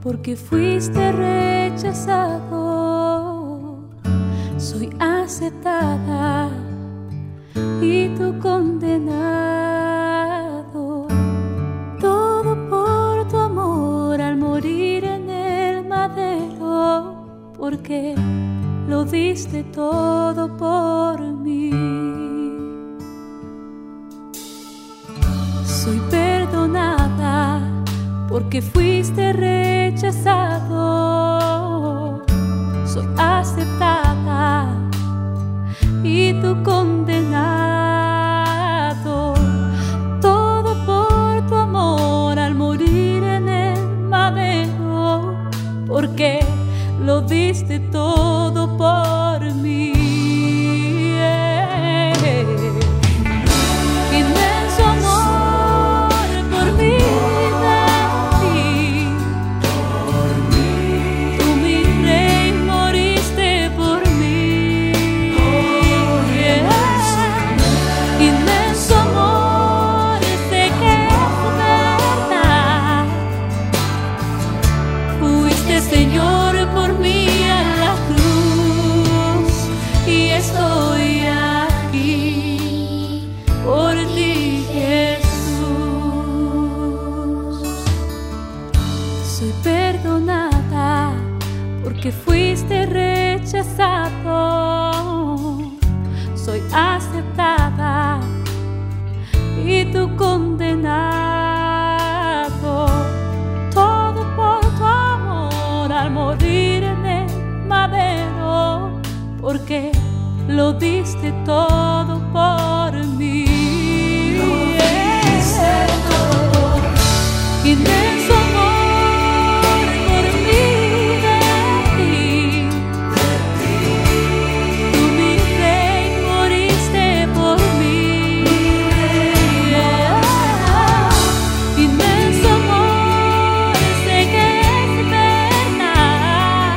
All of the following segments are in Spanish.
porque fuiste rechazado, soy aceptada y tú condenado. Todo por tu amor al morir en el madero, porque lo diste todo por mí. Soy perdonada porque fuiste rechazado, soy aceptada y tú condenado. Todo por tu amor al morir en el madero, porque lo diste todo por mí. Inmenso amor por mí de ti. Tú, mi rey, moriste por mí. Inmenso amor, sé que es verdad. Fuiste, Señor, por mí a la cruz, y estoy aquí por ti, Jesús. Soy perdonada porque fuiste rechazado, soy aceptada y tú condenado. Todo por tu amor al morir en el madero, porque lo diste todo por mí. Inmenso amor por mí de ti. Tú, mi rey, moriste por mí. Inmenso amor, sé que es verdad.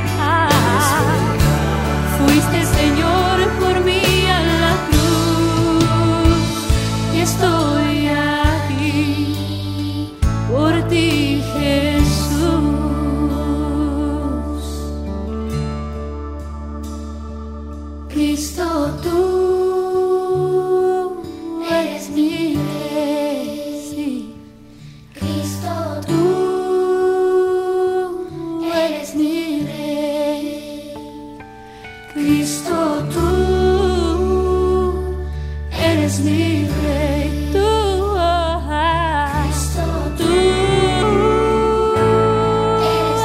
Fuiste, Señor, por mí a la cruz, y estoy aquí por ti, Jesús. Cristo, tú eres mi rey. Sí. Cristo, tú eres mi rey. Cristo, tú eres mi rey. Tú, Cristo, tú eres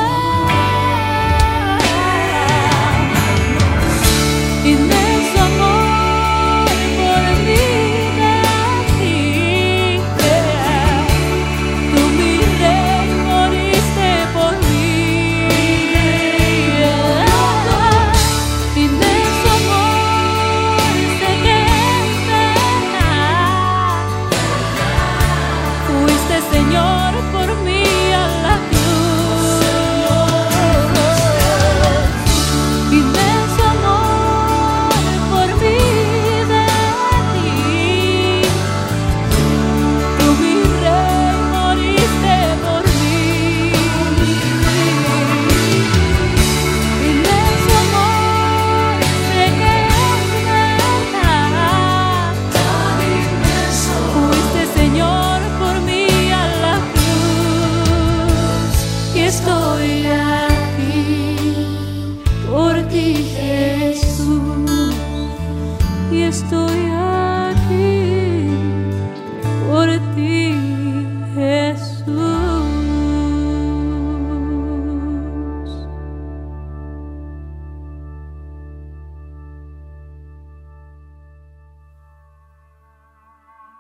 mi rey. Inmenso amor por mí de ti. Tú, mi rey, moriste por mí. Inmenso amor, sé que es verdad. Fuiste, Señor, por mí a la cruz. Inmenso amor por mí de ti. Tú, mi rey, moriste por mí. Inmenso amor, sé que es verdad. Fuiste, Señor, por mí a la cruz, y estoy aquí por ti, Jesús, y estoy